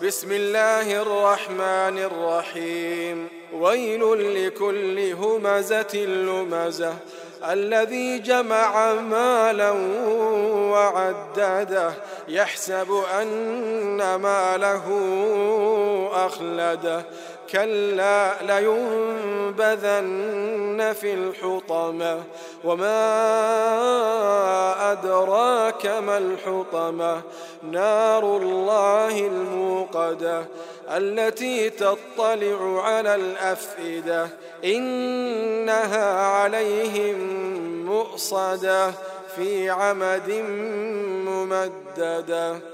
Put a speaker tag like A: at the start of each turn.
A: بسم الله الرحمن الرحيم ويل لكل همزة لمزة الذي جمع مالا وعدده يحسب أن ماله أخلده كلا لينبذن في الحطمة وما أدراك ما الحطمة نار الله الموقدة التي تطلع على الأفئدة إنها عليهم مؤصدة في عمد ممددة.